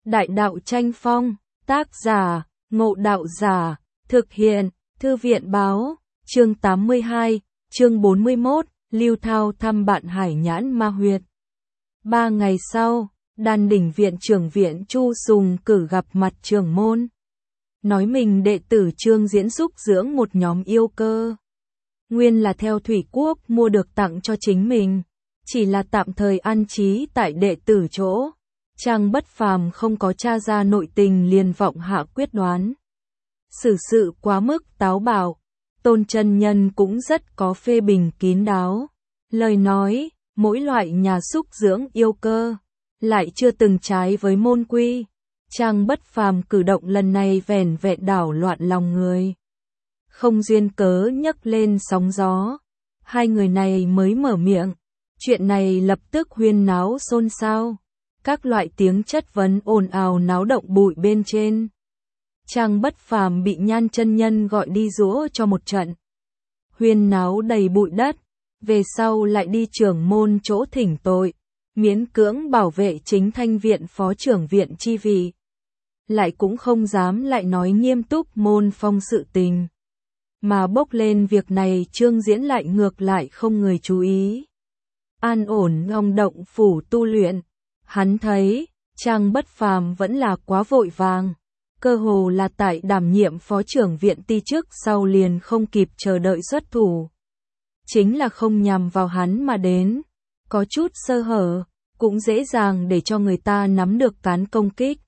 Đại đạo tranh phong, tác giả, Ngộ Đạo Giả, thực hiện, Thư viện báo, chương 82, chương 41, Lưu Thao thăm bạn Hải Nhãn Ma Huyệt. 3 ngày sau, Đan Đỉnh viện trưởng viện Chu Sùng cử gặp mặt trưởng môn. Nói mình đệ tử Trương Diễn xúc dưỡng một nhóm yêu cơ. Nguyên là theo Thủy Quốc mua được tặng cho chính mình, chỉ là tạm thời an trí tại đệ tử chỗ. Trang Bất Phàm không có tra ra nội tình liền vọng hạ quyết đoán. Xử sự quá mức táo bạo, Tôn chân nhân cũng rất có phê bình kín đáo. Lời nói, mỗi loại nhà xúc dưỡng yêu cơ, lại chưa từng trái với môn quy. Trang Bất Phàm cử động lần này vẻn vẹn đảo loạn lòng người. Không duyên cớ nhấc lên sóng gió. Hai người này mới mở miệng, chuyện này lập tức huyên náo xôn xao. Các loại tiếng chất vấn ồn ào náo động bụi bên trên. Trang Bất Phàm bị Nhan chân nhân gọi đi giũa cho một trận. Huyên náo đầy bụi đất, về sau lại đi trưởng môn chỗ thỉnh tội, miễn cưỡng bảo vệ chính thanh viện phó trưởng viện chi vị. Lại cũng không dám lại nói nghiêm túc môn phong sự tình. Mà bốc lên việc này Trương Diễn lại ngược lại không người chú ý. An ổn ngong động phủ tu luyện. Hắn thấy, Trang Bất Phàm vẫn là quá vội vàng, cơ hồ là tại đảm nhiệm phó trưởng viện ti trước sau liền không kịp chờ đợi xuất thủ. Chính là không nhằm vào hắn mà đến, có chút sơ hở, cũng dễ dàng để cho người ta nắm được cán công kích.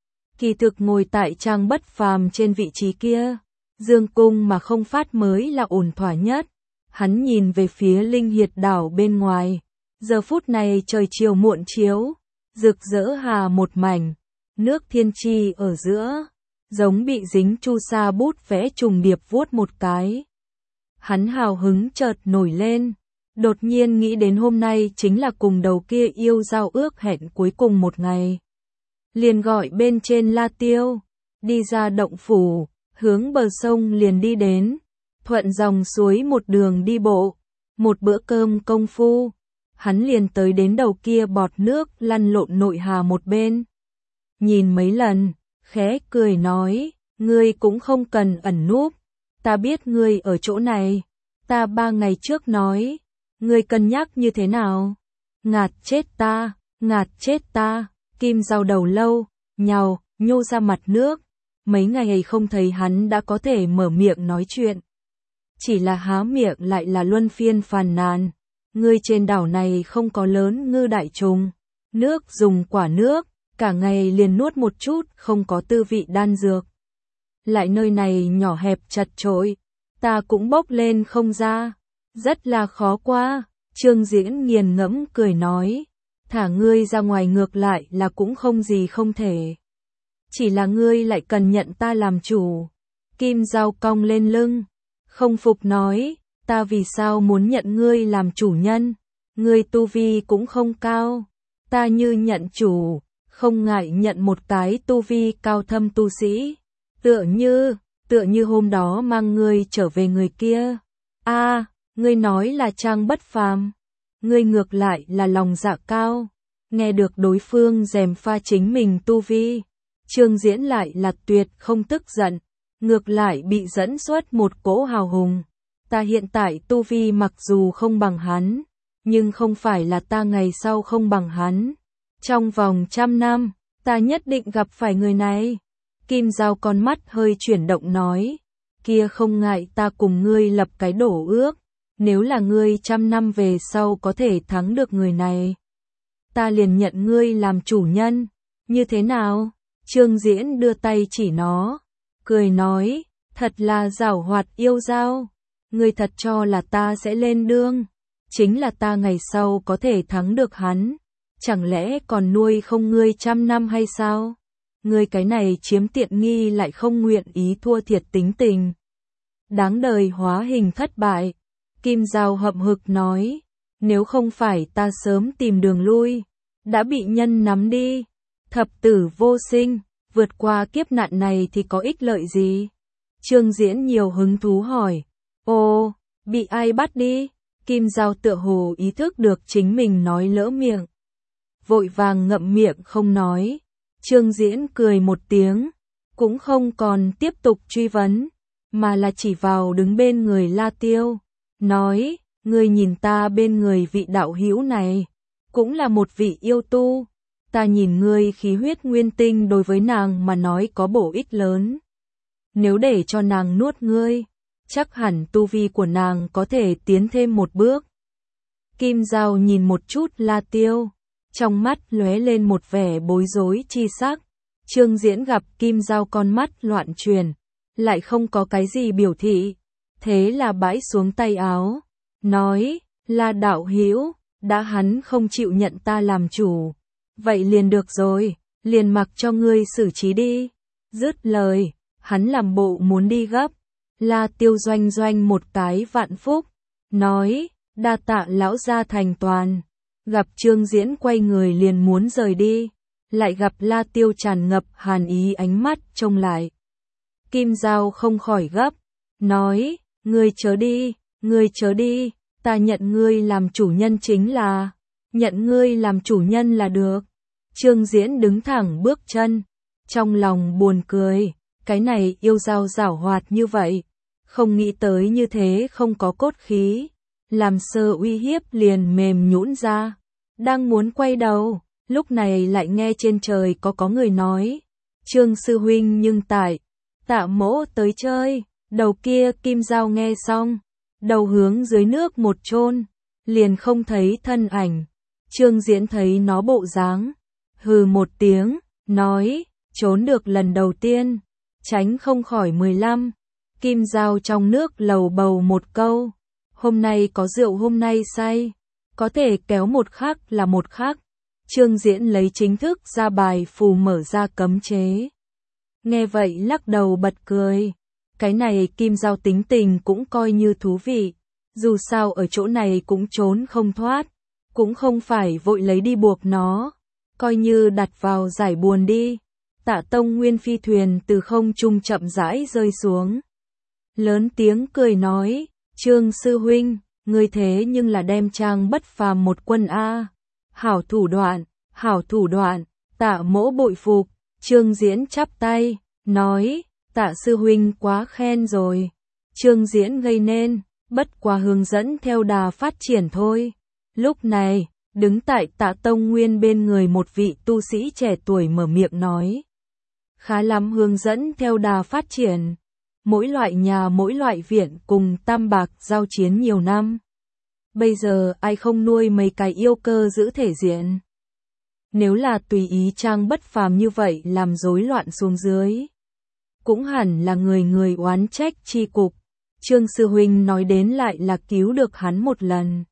Kỳ thực ngồi tại Trang Bất Phàm trên vị trí kia, dương cung mà không phát mới là ổn thỏa nhất. Hắn nhìn về phía Linh Hiệt đảo bên ngoài, giờ phút này trời chiều muộn chiếu. Rực rỡ hà một mảnh, nước thiên chi ở giữa, giống bị dính chu sa bút vẽ trùng điệp vuốt một cái. Hắn hào hứng chợt nổi lên, đột nhiên nghĩ đến hôm nay chính là cùng đầu kia yêu giao ước hẹn cuối cùng một ngày. Liền gọi bên trên La Tiêu, đi ra động phủ, hướng bờ sông liền đi đến, thuận dòng suối một đường đi bộ, một bữa cơm công phu. Hắn liền tới đến đầu kia bọt nước lăn lộn nội hà một bên. Nhìn mấy lần, khẽ cười nói, ngươi cũng không cần ẩn núp, ta biết ngươi ở chỗ này, ta 3 ngày trước nói, ngươi cân nhắc như thế nào? Ngạt chết ta, Kim Dao đầu lâu, nhô ra mặt nước, mấy ngày không thấy hắn đã có thể mở miệng nói chuyện. Chỉ là há miệng lại là luân phiên phàn nàn. Ngươi trên đảo này không có lớn ngư đại trùng, nước dùng quả nước, cả ngày liền nuốt một chút không có tư vị đan dược. Lại nơi này nhỏ hẹp chật chội, ta cũng bốc lên không ra, rất là khó qua. Trương Diễn nghiền ngẫm cười nói, thả ngươi ra ngoài ngược lại là cũng không gì không thể. Chỉ là ngươi lại cần nhận ta làm chủ. Kim Dao cong lên lưng, không phục nói. Ta vì sao muốn nhận ngươi làm chủ nhân, ngươi tu vi cũng không cao, ta như nhận chủ, không ngại nhận một cái tu vi cao thâm tu sĩ, tựa như hôm đó mang ngươi trở về người kia. Ngươi nói là Trang Bất Phàm, ngươi ngược lại là lòng dạ cao, nghe được đối phương gièm pha chính mình tu vi, Trương Diễn lại là tuyệt không tức giận, ngược lại bị dẫn xuất một cỗ hào hùng. Ta hiện tại tu vi mặc dù không bằng hắn, nhưng không phải là ta ngày sau không bằng hắn. Trong vòng 100 năm, ta nhất định gặp phải người này. Kim Dao con mắt hơi chuyển động nói, kia không ngại ta cùng ngươi lập cái đổ ước, nếu là ngươi 100 năm về sau có thể thắng được người này, ta liền nhận ngươi làm chủ nhân, như thế nào? Trương Diễn đưa tay chỉ nó, cười nói, thật là giảo hoạt yêu dao. Ngươi thật cho là ta sẽ lên đương, chính là ta ngày sau có thể thắng được hắn, chẳng lẽ còn nuôi không ngươi 100 năm hay sao? Ngươi cái này chiếm tiện nghi lại không nguyện ý thua thiệt tính tình. Đáng đời hóa hình thất bại. Kim Dao hậm hực nói, nếu không phải ta sớm tìm đường lui, đã bị nhân nắm đi, thập tử vô sinh, vượt qua kiếp nạn này thì có ích lợi gì? Trương Diễn nhiều hứng thú hỏi. Ồ, bị ai bắt đi? Kim Dao tựa hồ ý thức được chính mình nói lỡ miệng. Vội vàng ngậm miệng không nói. Trương Diễn cười một tiếng, cũng không còn tiếp tục truy vấn, mà là chỉ vào đứng bên người La Tiêu, nói, ngươi nhìn ta bên người vị đạo hữu này, cũng là một vị yêu tu, ta nhìn ngươi khí huyết nguyên tinh đối với nàng mà nói có bổ ích lớn. Nếu để cho nàng nuốt ngươi, chắc hẳn tu vi của nàng có thể tiến thêm một bước. Kim Giao nhìn một chút La Tiêu, trong mắt lóe lên một vẻ bối rối chi sắc. Trương Diễn gặp Kim Giao con mắt loạn chuyển, lại không có cái gì biểu thị, thế là bãi xuống tay áo, nói, La đạo hữu, đã hắn không chịu nhận ta làm chủ, vậy liền được rồi, liền mặc cho ngươi xử trí đi. Dứt lời, hắn làm bộ muốn đi gấp, La Tiêu doanh doanh một cái vạn phúc, nói, đa tạ lão gia thành toàn. Gặp Trương Diễn quay người liền muốn rời đi, lại gặp La Tiêu tràn ngập hàn ý ánh mắt trông lại. Kim Giao không khỏi gấp, nói, ngươi chớ đi, ta nhận ngươi làm chủ nhân chính là, nhận ngươi làm chủ nhân là được. Trương Diễn đứng thẳng bước chân, trong lòng buồn cười, cái này yêu Giao giảo hoạt như vậy, không nghĩ tới như thế không có cốt khí, làm sơ uy hiếp liền mềm nhũn ra, đang muốn quay đầu, lúc này lại nghe trên trời có người nói, Trương sư huynh nhưng tại, Tạ mỗ tới chơi. Đầu kia Kim Giao nghe xong, đầu hướng dưới nước một chôn, liền không thấy thân ảnh. Trương Diễn thấy nó bộ dáng, hừ một tiếng, nói, trốn được lần đầu tiên, tránh không khỏi 15. Kim Giao trong nước lầu bầu một câu, hôm nay có rượu hôm nay say, có thể kéo một khắc là một khắc. Trương Diễn lấy chính thức ra bài phù mở ra cấm chế. Nghe vậy lắc đầu bật cười, cái này Kim Giao tính tình cũng coi như thú vị, dù sao ở chỗ này cũng trốn không thoát, cũng không phải vội lấy đi buộc nó, coi như đặt vào giải buồn đi. Tạ Tông Nguyên phi thuyền từ không trung chậm rãi rơi xuống. Lớn tiếng cười nói, Trương sư huynh, ngươi thế nhưng là đem trang bất phàm một quân a. Hảo thủ đoạn, Tạ mỗ bội phục. Trương Diễn chắp tay, nói, Tạ sư huynh quá khen rồi. Trương Diễn gây nên, bất quá hướng dẫn theo đà phát triển thôi. Lúc này, đứng tại Tạ Tông Nguyên bên người một vị tu sĩ trẻ tuổi mở miệng nói. Khá lắm, hướng dẫn theo đà phát triển. Mỗi loại nhà mỗi loại viện cùng Tam Bạc giao chiến nhiều năm. Bây giờ ai không nuôi mấy cái yêu cơ giữ thể diện. Nếu là tùy ý trang bất phàm như vậy làm rối loạn xuống dưới, cũng hẳn là người oán trách chi cục. Trương sư huynh nói đến lại là cứu được hắn một lần.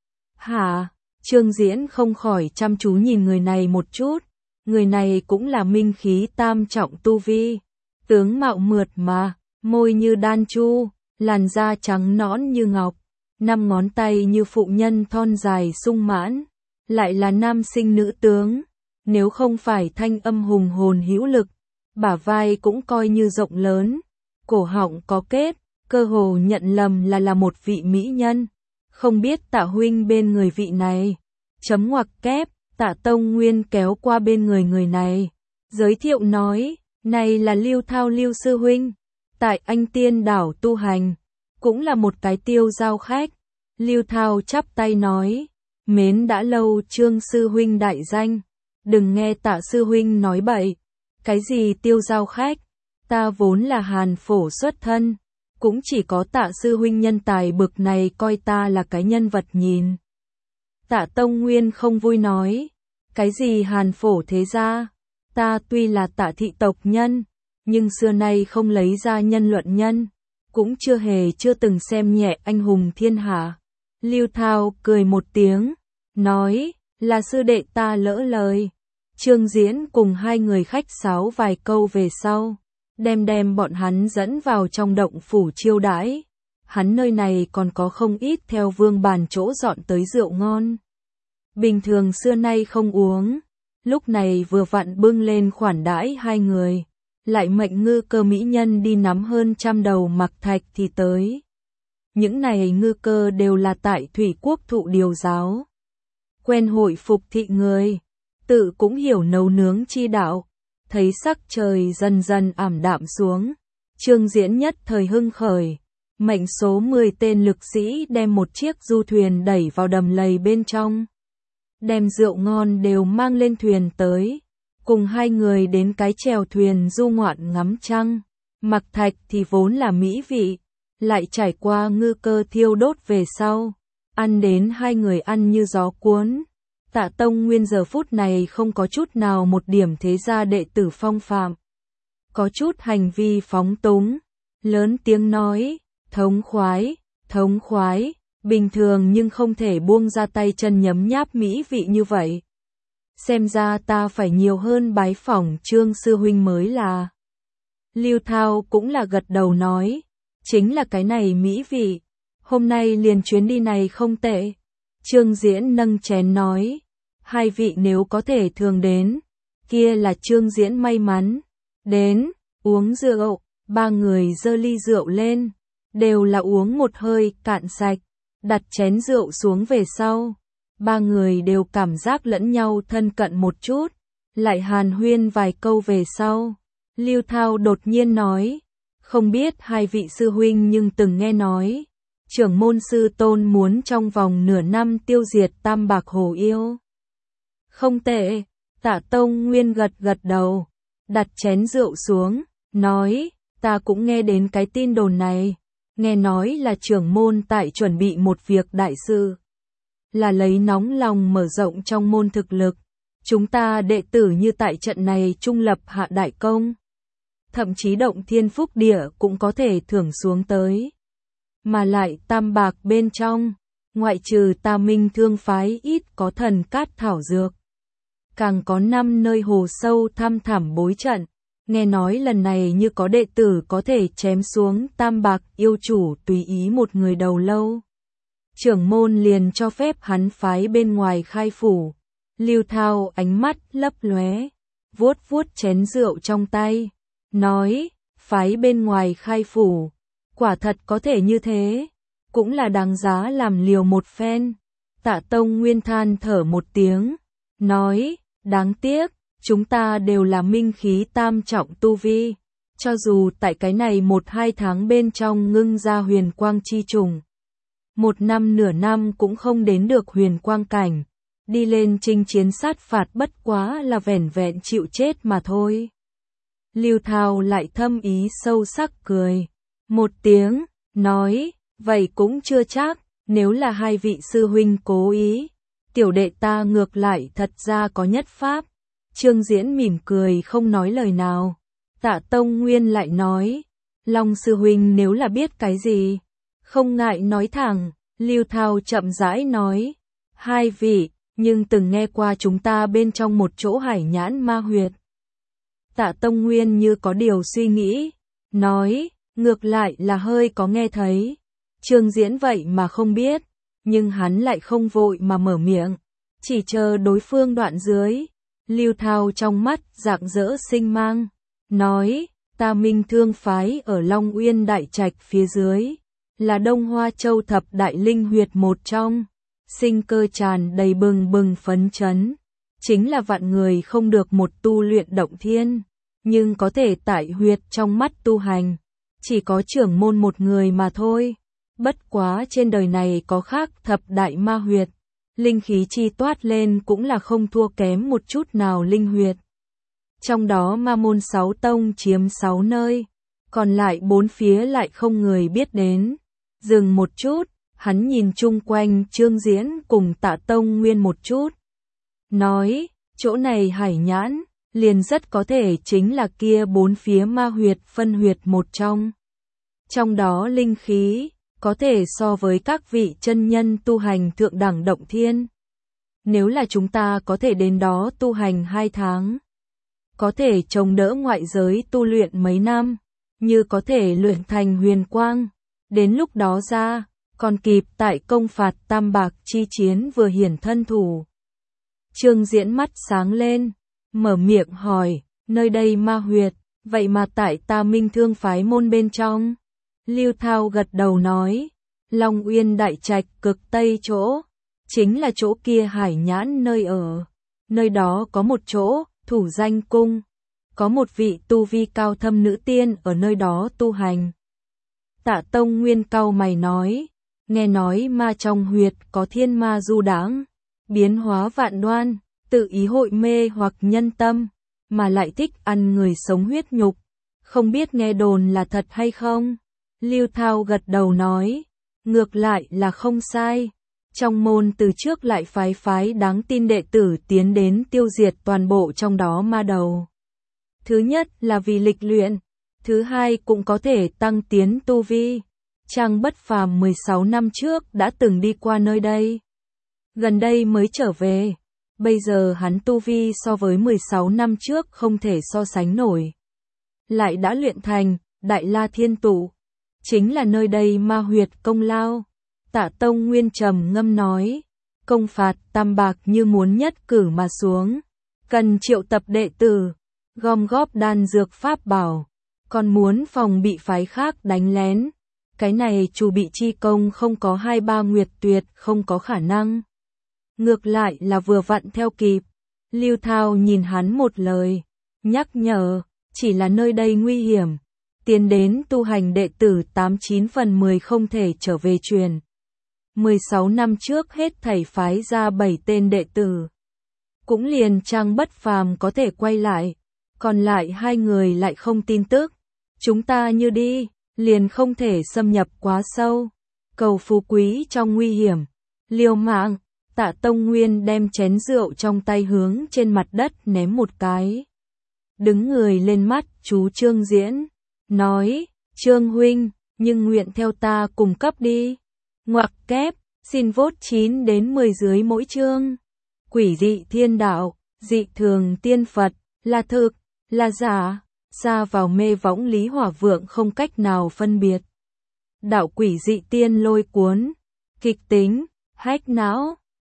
Hả? Trương Diễn không khỏi chăm chú nhìn người này một chút. Người này cũng là minh khí tam trọng tu vi, tướng mạo mượt mà, môi như đan chu, làn da trắng nõn như ngọc, 5 ngón tay như phụ nhân thon dài sung mãn, lại là nam sinh nữ tướng, nếu không phải thanh âm hùng hồn hữu lực, bả vai cũng coi như rộng lớn, cổ họng có kết, cơ hồ nhận lầm là một vị mỹ nhân. Không biết Tạ huynh bên người vị này, chấm ngoặc kép. Tạ Tông Nguyên kéo qua bên người này, giới thiệu nói, này là Lưu Thao Lưu sư huynh, tại Anh Tiên đảo tu hành, cũng là một cái tiêu giao khách. Lưu Thao chắp tay nói, mến đã lâu Trương sư huynh đại danh, đừng nghe Tạ sư huynh nói bậy, cái gì tiêu giao khách, ta vốn là hàn phổ xuất thân, cũng chỉ có Tạ sư huynh nhân tài bực này coi ta là cái nhân vật nhìn. Tạ Tông Nguyên không vui nói, cái gì hàn phổ thế gia, ta tuy là Tạ thị tộc nhân, nhưng xưa nay không lấy ra nhân luận nhân, cũng chưa từng xem nhẹ anh hùng thiên hạ. Lưu Thao cười một tiếng, nói, là sư đệ ta lỡ lời. Trương Diễn cùng hai người khách sáo vài câu về sau, đem bọn hắn dẫn vào trong động phủ chiêu đãi. Hắn nơi này còn có không ít theo vương bàn chỗ dọn tới rượu ngon. Bình thường xưa nay không uống, lúc này vừa vặn bưng lên khoản đãi hai người, lại mệnh ngư cơ mỹ nhân đi nắm hơn 100 đầu mặc thạch thì tới. Những này ngư cơ đều là tại Thủy Quốc thụ điều giáo. Quen hội phục thị người, tự cũng hiểu nấu nướng chi đạo, thấy sắc trời dần dần ảm đạm xuống, Trương Diễn nhất thời hưng khởi, mệnh số 10 tên lực sĩ đem một chiếc du thuyền đẩy vào đầm lầy bên trong. Đem rượu ngon đều mang lên thuyền tới, cùng hai người đến cái chèo thuyền du ngoạn ngắm trăng. Mặc thạch thì vốn là mỹ vị, lại trải qua ngư cơ thiêu đốt về sau, ăn đến hai người ăn như gió cuốn. Tạ Tông Nguyên giờ phút này không có chút nào một điểm thế gia đệ tử phong phạm, có chút hành vi phóng túng, lớn tiếng nói, thống khoái, bình thường nhưng không thể buông ra tay chân nhấm nháp mỹ vị như vậy. Xem ra ta phải nhiều hơn bái phỏng Trương sư huynh mới là. Lưu Thao cũng là gật đầu nói, chính là cái này mỹ vị, hôm nay liền chuyến đi này không tệ. Trương Diễn nâng chén nói, hai vị nếu có thể thường đến, kia là Trương Diễn may mắn. Đến, uống rượu, ba người giơ ly rượu lên, đều là uống một hơi cạn sạch, đặt chén rượu xuống về sau. Ba người đều cảm giác lẫn nhau thân cận một chút, lại hàn huyên vài câu về sau. Lưu Thao đột nhiên nói, không biết hai vị sư huynh nhưng từng nghe nói, trưởng môn sư tôn muốn trong vòng nửa năm tiêu diệt Tam Bạc Hồ Yêu. Không tệ, Tạ Tông Nguyên gật đầu, đặt chén rượu xuống, nói, ta cũng nghe đến cái tin đồn này, nghe nói là trưởng môn tại chuẩn bị một việc đại sự, là lấy nóng lòng mở rộng trong môn thực lực, chúng ta đệ tử như tại trận này trung lập hạ đại công, thậm chí động thiên phúc địa cũng có thể thưởng xuống tới. Mà lại Tam Bạc bên trong, ngoại trừ Ta Minh Thương phái ít có thần cát thảo dược, càng có 5 nơi hồ sâu thăm thẳm bối trận, nghe nói lần này như có đệ tử có thể chém xuống Tam Bạc yêu chủ tùy ý một người đầu lâu. Trưởng môn liền cho phép hắn phái bên ngoài khai phủ. Lưu Thao ánh mắt lấp lóe, vuốt chén rượu trong tay, nói, phái bên ngoài khai phủ, quả thật có thể như thế, cũng là đáng giá làm liều một phen. Tạ Tông Nguyên than thở một tiếng, nói, đáng tiếc, chúng ta đều là minh khí tam trọng tu vi, cho dù tại cái này 1-2 tháng bên trong ngưng ra huyền quang chi trùng, 1 năm nửa năm cũng không đến được huyền quang cảnh, đi lên chinh chiến sát phạt bất quá là vẻn vẹn chịu chết mà thôi. Lưu Thao lại thâm ý sâu sắc cười một tiếng, nói, vậy cũng chưa chắc, nếu là hai vị sư huynh cố ý, tiểu đệ ta ngược lại thật ra có nhất pháp. Trương Diễn mỉm cười không nói lời nào. Tạ Tông Nguyên lại nói, Long sư huynh nếu là biết cái gì, không ngại nói thẳng. Lưu Thao chậm rãi nói, hai vị, nhưng từng nghe qua chúng ta bên trong một chỗ hải nhãn ma huyệt. Tạ Tông Nguyên như có điều suy nghĩ, nói, ngược lại là hơi có nghe thấy. Trương Diễn vậy mà không biết, nhưng hắn lại không vội mà mở miệng, chỉ chờ đối phương đoạn dưới. Lưu Thao trong mắt rạng rỡ sinh mang, nói, Ta Minh Thương phái ở Long Uyên Đại Trạch phía dưới, là Đông Hoa Châu thập đại linh huyệt một trong, sinh cơ tràn đầy bừng bừng phấn chấn, chính là vạn người không được một tu luyện động thiên, nhưng có thể tại huyệt trong mắt tu hành, chỉ có trưởng môn một người mà thôi. Bất quá trên đời này có khác thập đại ma huyệt, linh khí chi toát lên cũng là không thua kém một chút nào linh huyệt. Trong đó ma môn 6 tông chiếm 6 nơi, còn lại 4 phía lại không người biết đến. Dừng một chút, hắn nhìn chung quanh Trương Diễn cùng Tạ Tông Nguyên một chút. Nói, chỗ này hải nhãn, liền rất có thể chính là kia 4 phía ma huyệt phân huyệt một trong. Trong đó linh khí, có thể so với các vị chân nhân tu hành thượng đẳng động thiên. Nếu là chúng ta có thể đến đó tu hành 2 tháng, có thể chống đỡ ngoại giới tu luyện mấy năm, như có thể luyện thành huyền quang. Đến lúc đó ra, còn kịp tại công phạt Tam Bạc chi chiến vừa hiển thân thủ. Trương Diễn mắt sáng lên, mở miệng hỏi, nơi đây ma huyệt, vậy mà tại Ta Minh Thương phái môn bên trong. Lưu Thao gật đầu nói, Long Uyên Đại Trạch cực tây chỗ, chính là chỗ kia hải nhãn nơi ở. Nơi đó có một chỗ, thủ danh cung, có một vị tu vi cao thâm nữ tiên ở nơi đó tu hành. Tạ Tông Nguyên cau mày nói, nghe nói ma trong huyệt có thiên ma du đãng, biến hóa vạn đoan, tự ý hội mê hoặc nhân tâm, mà lại thích ăn người sống huyết nhục, không biết nghe đồn là thật hay không? Lưu Thao gật đầu nói, ngược lại là không sai. Trong môn từ trước lại phái đáng tin đệ tử tiến đến tiêu diệt toàn bộ trong đó ma đầu. Thứ nhất là vì lịch luyện, thứ hai cũng có thể tăng tiến tu vi. Trang Bất Phàm 16 năm trước đã từng đi qua nơi đây, gần đây mới trở về. Bây giờ hắn tu vi so với 16 năm trước không thể so sánh nổi. Lại đã luyện thành Đại La Thiên Tụ, chính là nơi đây ma huyệt công lao. Tạ Tông Nguyên trầm ngâm nói, công phạt Tam Bạc như muốn nhất cử mà xuống, cần triệu tập đệ tử, gom góp đan dược pháp bảo, còn muốn phòng bị phái khác đánh lén. Cái này Chu Bị chi công không có 2-3 nguyệt tuyệt không có khả năng. Ngược lại là vừa vặn theo kịp. Lưu Thao nhìn hắn một lời, nhắc nhở, chỉ là nơi đây nguy hiểm, tiến đến tu hành đệ tử 89 phần 10 không thể trở về truyền. 16 năm trước hết thảy phái ra 7 tên đệ tử, cũng liền Trang Bất Phàm có thể quay lại, còn lại 2 người lại không tin tức. Chúng ta như đi, liền không thể xâm nhập quá sâu, cầu phú quý trong nguy hiểm, liều mạng. Tạ Tông Nguyên đem chén rượu trong tay hướng trên mặt đất ném một cái. Đứng người lên mắt chú Trương Diễn, nói, Trương huynh, nhưng nguyện theo ta cùng cấp đi. Ngoặc kép, xin vote 9 đến 10 dưới mỗi chương. Quỷ dị thiên đạo, dị thường tiên Phật, là thực, là giả, xa vào mê võng Lý Hỏa Vượng không cách nào phân biệt. Đạo quỷ dị tiên lôi cuốn, kịch tính, hách não.